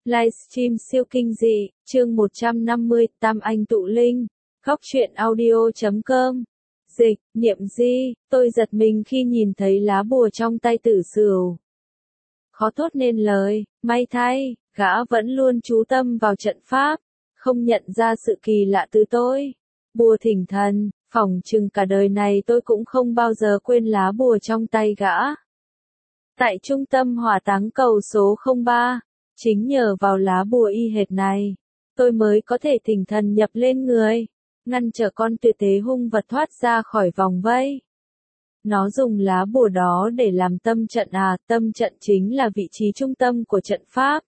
Livestream siêu kinh dị, chương 150, Tam Anh Tụ Linh, Góc truyện audio.com. Dịch, Niệm Di, tôi giật mình khi nhìn thấy lá bùa trong tay Tử Sửu. Khó thốt nên lời, may thay, gã vẫn luôn chú tâm vào trận pháp, không nhận ra sự kỳ lạ từ tôi. Bùa thỉnh thần, phỏng chừng cả đời này tôi cũng không bao giờ quên lá bùa trong tay gã. Tại trung tâm hỏa táng cầu số 03, chính nhờ vào lá bùa y hệt này, tôi mới có thể thỉnh thần nhập lên người, ngăn trở con tuyệt thế hung vật thoát ra khỏi vòng vây. Nó dùng lá bùa đó để làm tâm trận tâm trận chính là vị trí trung tâm của trận pháp.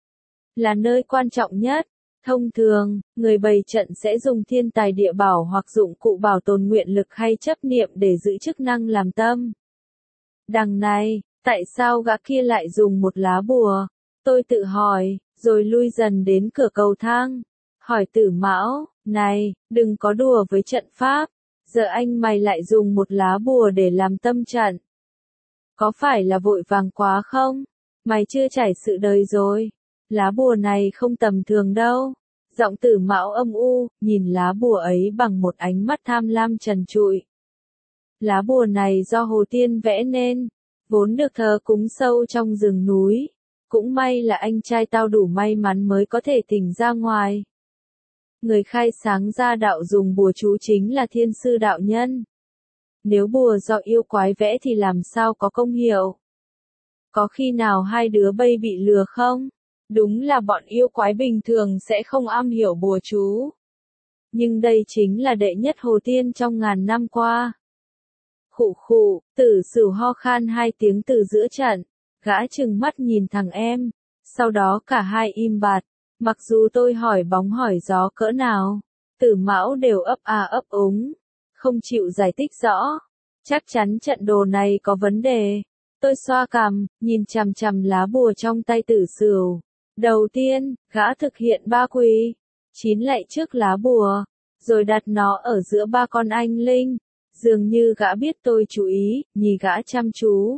Là nơi quan trọng nhất. Thông thường, người bày trận sẽ dùng thiên tài địa bảo hoặc dụng cụ bảo tồn nguyện lực hay chấp niệm để giữ chức năng làm tâm. Đằng này, tại sao gã kia lại dùng một lá bùa? Tôi tự hỏi, rồi lui dần đến cửa cầu thang. Hỏi Tử Mão, này, đừng có đùa với trận pháp. Giờ anh mày lại dùng một lá bùa để làm tâm trận. Có phải là vội vàng quá không? Mày chưa trải sự đời rồi. Lá bùa này không tầm thường đâu. Giọng Tử Mão âm u, nhìn lá bùa ấy bằng một ánh mắt tham lam trần trụi. Lá bùa này do Hồ Tiên vẽ nên, vốn được thờ cúng sâu trong rừng núi. Cũng may là anh trai tao đủ may mắn mới có thể tỉnh ra ngoài. Người khai sáng ra đạo dùng bùa chú chính là Thiên Sư đạo nhân. Nếu bùa do yêu quái vẽ thì làm sao có công hiệu? Có khi nào hai đứa bay bị lừa không? Đúng là bọn yêu quái bình thường sẽ không am hiểu bùa chú. Nhưng đây chính là đệ nhất Hồ Tiên trong ngàn năm qua. Khụ khụ, Tử Sửu ho khan hai tiếng từ giữa trận, gã trừng mắt nhìn thằng em, sau đó cả hai im bặt. Mặc dù tôi hỏi bóng hỏi gió cỡ nào, Tử Mão đều ấp úng, không chịu giải thích rõ. Chắc chắn trận đồ này có vấn đề. Tôi xoa cằm, nhìn chằm chằm lá bùa trong tay Tử Sửu. Đầu tiên, gã thực hiện 3 quỳ, 9 lạy trước lá bùa, rồi đặt nó ở giữa 3 con anh linh. Dường như gã biết tôi chú ý, nhìn gã chăm chú,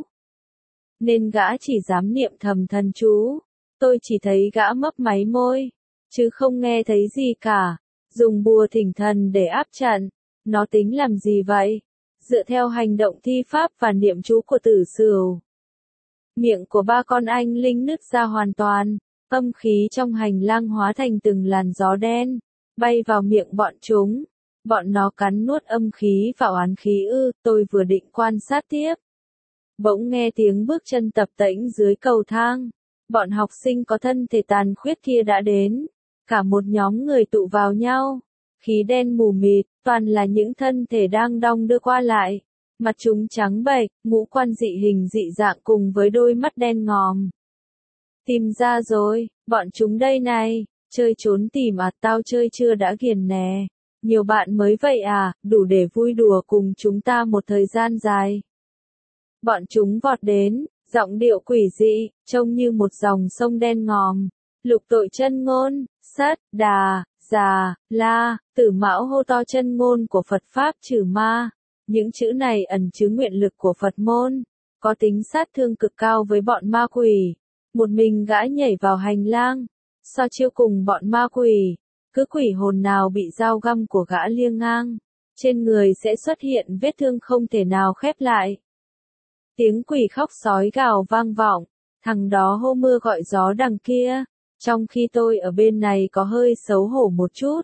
nên gã chỉ dám niệm thầm thần chú. Tôi chỉ thấy gã mấp máy môi, chứ không nghe thấy gì cả. Dùng bùa thỉnh thần để áp trận, nó tính làm gì vậy? Dựa theo hành động thi pháp và niệm chú của Tử Sửu, miệng của 3 con anh linh nứt ra hoàn toàn, âm khí trong hành lang hóa thành từng làn gió đen, bay vào miệng bọn chúng. Bọn nó cắn nuốt âm khí và oán khí ư? Tôi vừa định quan sát tiếp, bỗng nghe tiếng bước chân tập tễnh dưới cầu thang. Bọn học sinh có thân thể tàn khuyết kia đã đến. Cả một nhóm người tụ vào nhau. Khí đen mù mịt, toàn là những thân thể đang đong đưa qua lại. Mặt chúng trắng bệch, ngũ quan dị hình dị dạng cùng với đôi mắt đen ngòm. Tìm ra rồi, bọn chúng đây này. Chơi trốn tìm tao chơi chưa đã ghiền nè. Nhiều bạn mới vậy đủ để vui đùa cùng chúng ta một thời gian dài. Bọn chúng vọt đến, giọng điệu quỷ dị, trông như một dòng sông đen ngòm. Lục tội chân ngôn, sắt, đà, già, la, Tử Mão hô to chân ngôn của Phật Pháp trừ ma. Những chữ này ẩn chứa nguyện lực của Phật môn, có tính sát thương cực cao với bọn ma quỷ. Một mình gã nhảy vào hành lang, so chiêu cùng bọn ma quỷ. Cứ quỷ hồn nào bị dao găm của gã liêng ngang, trên người sẽ xuất hiện vết thương không thể nào khép lại. Tiếng quỷ khóc sói gào vang vọng, thằng đó hô mưa gọi gió đằng kia, trong khi tôi ở bên này có hơi xấu hổ một chút.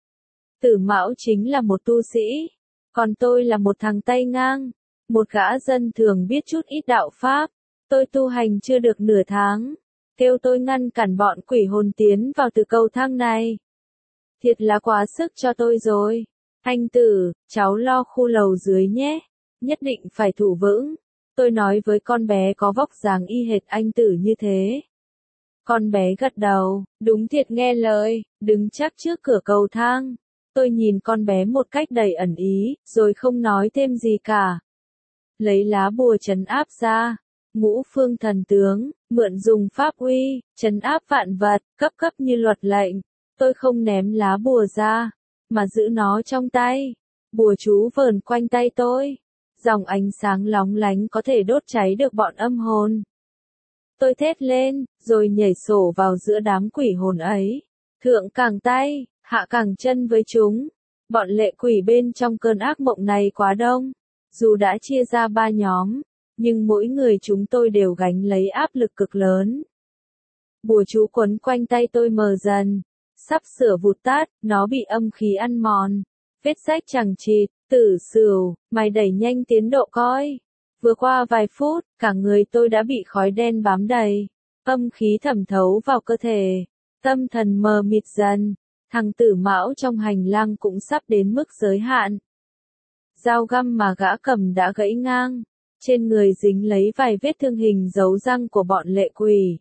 Tử Mão chính là một tu sĩ, còn tôi là một thằng tay ngang, một gã dân thường biết chút ít đạo pháp. Tôi tu hành chưa được nửa tháng, kêu tôi ngăn cản bọn quỷ hồn tiến vào từ cầu thang này. Thiệt là quá sức cho tôi rồi. Anh Tử, cháu lo khu lầu dưới nhé, nhất định phải thủ vững. Tôi nói với con bé có vóc dáng y hệt anh Tử như thế. Con bé gật đầu, đúng thiệt nghe lời, đứng chắc trước cửa cầu thang. Tôi nhìn con bé một cách đầy ẩn ý, rồi không nói thêm gì cả. Lấy lá bùa trấn áp ra, ngũ phương thần tướng, mượn dùng pháp uy, trấn áp vạn vật, cấp như luật lệnh. Tôi không ném lá bùa ra, mà giữ nó trong tay. Bùa chú vờn quanh tay tôi. Dòng ánh sáng lóng lánh có thể đốt cháy được bọn âm hồn. Tôi thét lên, rồi nhảy sổ vào giữa đám quỷ hồn ấy. Thượng cẳng tay, hạ cẳng chân với chúng. Bọn lệ quỷ bên trong cơn ác mộng này quá đông. Dù đã chia ra 3 nhóm, nhưng mỗi người chúng tôi đều gánh lấy áp lực cực lớn. Bùa chú quấn quanh tay tôi mờ dần, sắp sửa vụt tắt, nó bị âm khí ăn mòn. Vết rách chằng chịt, Tử Sửu, mày đẩy nhanh tiến độ coi. Vừa qua vài phút, cả người tôi đã bị khói đen bám đầy. Âm khí thẩm thấu vào cơ thể. Tâm thần mờ mịt dần. Thằng Tử Mão trong hành lang cũng sắp đến mức giới hạn. Dao găm mà gã cầm đã gãy ngang. Trên người dính lấy vài vết thương hình dấu răng của bọn lệ quỷ.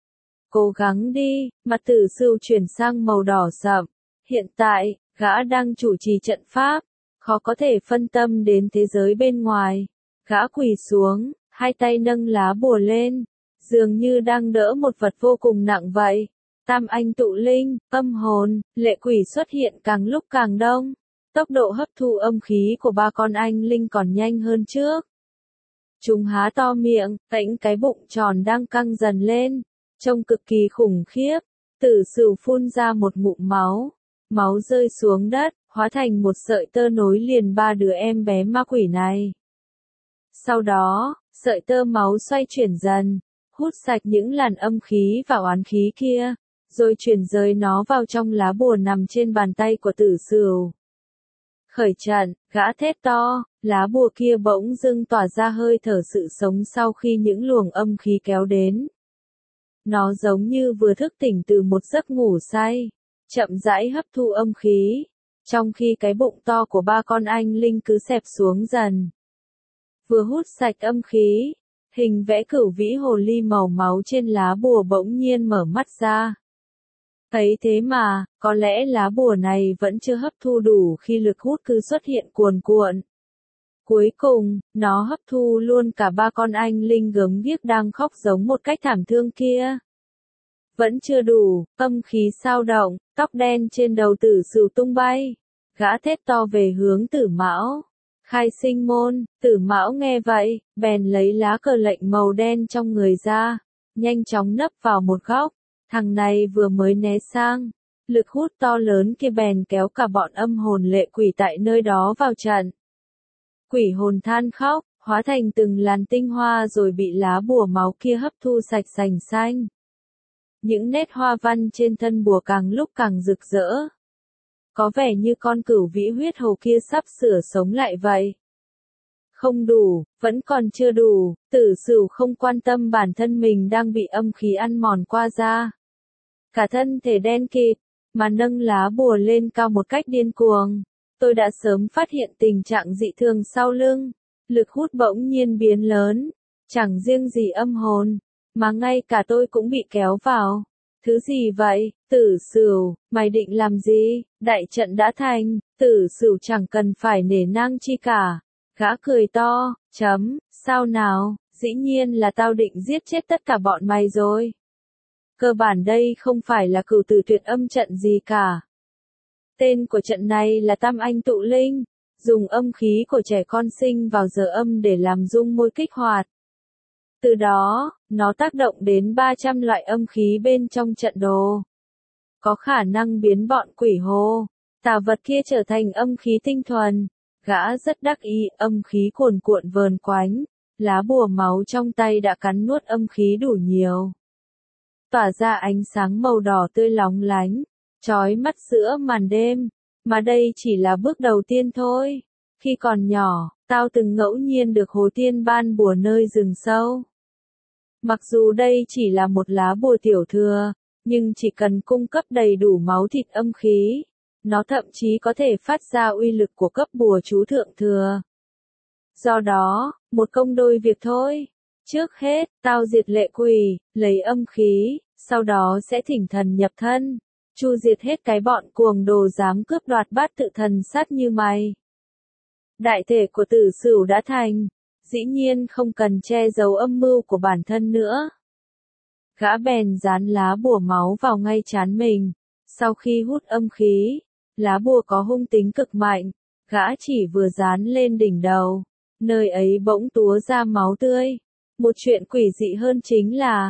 Cố gắng đi, mặt Tử Sửu chuyển sang màu đỏ sậm. Hiện tại, gã đang chủ trì trận pháp. Khó có thể phân tâm đến thế giới bên ngoài. Gã quỳ xuống, hai tay nâng lá bùa lên. Dường như đang đỡ một vật vô cùng nặng vậy. Tam anh tụ linh, âm hồn, lệ quỷ xuất hiện càng lúc càng đông. Tốc độ hấp thu âm khí của 3 con anh linh còn nhanh hơn trước. Chúng há to miệng, tễnh cái bụng tròn đang căng dần lên. Trông cực kỳ khủng khiếp. Tử Sửu phun ra một ngụm máu. Máu rơi xuống đất, hóa thành một sợi tơ nối liền 3 đứa em bé ma quỷ này. Sau đó, sợi tơ máu xoay chuyển dần, hút sạch những làn âm khí và oán khí kia, rồi chuyển rời nó vào trong lá bùa nằm trên bàn tay của Tử Sửu. Khởi trận, gã thét to, lá bùa kia bỗng dưng tỏa ra hơi thở sự sống sau khi những luồng âm khí kéo đến. Nó giống như vừa thức tỉnh từ một giấc ngủ say, chậm rãi hấp thu âm khí, trong khi cái bụng to của 3 con anh linh cứ xẹp xuống dần. Vừa hút sạch âm khí, hình vẽ cửu vĩ hồ ly màu máu trên lá bùa bỗng nhiên mở mắt ra. Thấy thế mà, có lẽ lá bùa này vẫn chưa hấp thu đủ khi lực hút cứ xuất hiện cuồn cuộn. Cuối cùng, nó hấp thu luôn cả 3 con anh linh gớm ghiếc đang khóc giống một cách thảm thương kia. Vẫn chưa đủ, âm khí sao động, tóc đen trên đầu Tử Sửu tung bay. Gã thét to về hướng Tử Mão. Khai sinh môn, Tử Mão nghe vậy, bèn lấy lá cờ lệnh màu đen trong người ra, nhanh chóng nấp vào một góc. Thằng này vừa mới né sang, lực hút to lớn kia bèn kéo cả bọn âm hồn lệ quỷ tại nơi đó vào trận. Quỷ hồn than khóc, hóa thành từng làn tinh hoa rồi bị lá bùa máu kia hấp thu sạch sành xanh. Những nét hoa văn trên thân bùa càng lúc càng rực rỡ. Có vẻ như con cửu vĩ huyết hồ kia sắp sửa sống lại vậy. Không đủ, vẫn còn chưa đủ, Tử Sửu không quan tâm bản thân mình đang bị âm khí ăn mòn qua da. Cả thân thể đen kịt, mà nâng lá bùa lên cao một cách điên cuồng. Tôi đã sớm phát hiện tình trạng dị thường sau lưng. Lực hút bỗng nhiên biến lớn. Chẳng riêng gì âm hồn, mà ngay cả tôi cũng bị kéo vào. Thứ gì vậy, Tử Sửu, mày định làm gì? Đại trận đã thành, Tử Sửu chẳng cần phải nể nang chi cả. Gã cười to, sao nào, dĩ nhiên là tao định giết chết tất cả bọn mày rồi. Cơ bản đây không phải là cửu tử tuyệt âm trận gì cả. Tên của trận này là Tam Anh Tụ Linh, dùng âm khí của trẻ con sinh vào giờ âm để làm dung môi kích hoạt. Từ đó, nó tác động đến 300 loại âm khí bên trong trận đồ. Có khả năng biến bọn quỷ hồ, tà vật kia trở thành âm khí tinh thuần. Gã rất đắc ý, âm khí cuồn cuộn vờn quánh, lá bùa máu trong tay đã cắn nuốt âm khí đủ nhiều. Tỏa ra ánh sáng màu đỏ tươi lóng lánh, chói mắt giữa màn đêm, mà đây chỉ là bước đầu tiên thôi. Khi còn nhỏ, tao từng ngẫu nhiên được Hồ Tiên ban bùa nơi rừng sâu. Mặc dù đây chỉ là một lá bùa tiểu thừa, nhưng chỉ cần cung cấp đầy đủ máu thịt âm khí, nó thậm chí có thể phát ra uy lực của cấp bùa chú thượng thừa. Do đó, một công đôi việc thôi. Trước hết, tao diệt lệ quỷ, lấy âm khí, sau đó sẽ thỉnh thần nhập thân, chu diệt hết cái bọn cuồng đồ dám cướp đoạt bát tự thần sát như mày. Đại thể của Tử Sửu đã thành, dĩ nhiên không cần che giấu âm mưu của bản thân nữa. Gã bèn dán lá bùa máu vào ngay trán mình, sau khi hút âm khí, lá bùa có hung tính cực mạnh, gã chỉ vừa dán lên đỉnh đầu, nơi ấy bỗng túa ra máu tươi. Một chuyện quỷ dị hơn chính là,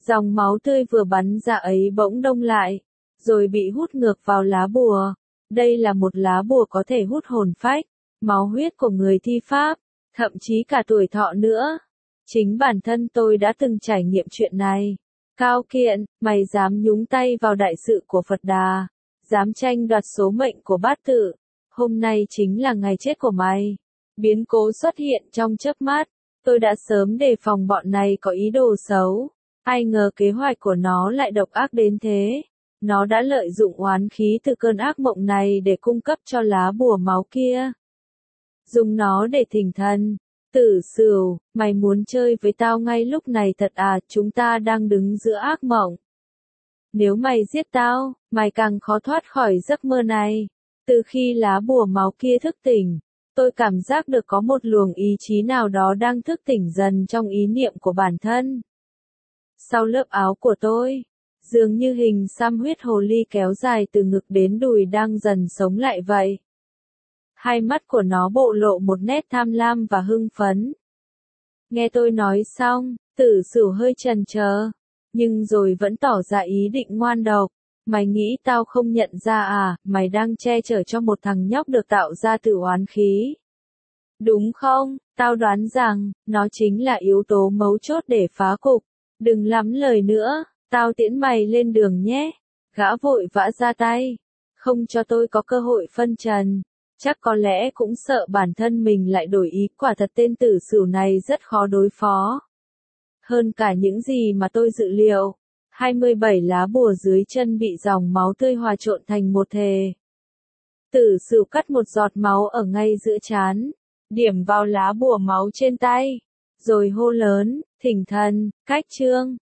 Dòng máu tươi vừa bắn ra ấy bỗng đông lại, rồi bị hút ngược vào lá bùa. Đây là một lá bùa có thể hút hồn phách, máu huyết của người thi pháp, thậm chí cả tuổi thọ nữa. Chính bản thân tôi đã từng trải nghiệm chuyện này. Cao Kiện, mày dám nhúng tay vào đại sự của Phật Đà, dám tranh đoạt số mệnh của bát tự. Hôm nay chính là ngày chết của mày. Biến cố xuất hiện trong chớp mắt. Tôi đã sớm đề phòng bọn này có ý đồ xấu. Ai ngờ kế hoạch của nó lại độc ác đến thế. Nó đã lợi dụng oán khí từ cơn ác mộng này để cung cấp cho lá bùa máu kia. Dùng nó để thỉnh thần. Tử Sửu, mày muốn chơi với tao ngay lúc này thật à, chúng ta đang đứng giữa ác mộng. Nếu mày giết tao, mày càng khó thoát khỏi giấc mơ này. Từ khi lá bùa máu kia thức tỉnh, tôi cảm giác được có một luồng ý chí nào đó đang thức tỉnh dần trong ý niệm của bản thân. Sau lớp áo của tôi, dường như hình xăm huyết hồ ly kéo dài từ ngực đến đùi đang dần sống lại vậy. Hai mắt của nó bộ lộ một nét tham lam và hưng phấn. Nghe tôi nói xong, Tử Sửu hơi chần chờ, nhưng rồi vẫn tỏ ra ý định ngoan độc. Mày nghĩ tao không nhận ra à, mày đang che chở cho một thằng nhóc được tạo ra từ oán khí. Đúng không, tao đoán rằng, nó chính là yếu tố mấu chốt để phá cục. Đừng lắm lời nữa, tao tiễn mày lên đường nhé. Gã vội vã ra tay, không cho tôi có cơ hội phân trần. Chắc có lẽ cũng sợ bản thân mình lại đổi ý, quả thật tên Tử Sửu này rất khó đối phó. Hơn cả những gì mà tôi dự liệu. 27 lá bùa dưới chân bị dòng máu tươi hòa trộn thành một thể. Tử Sửu cắt một giọt máu ở ngay giữa trán, điểm vào lá bùa máu trên tay, rồi hô lớn, thỉnh thần, cách trương.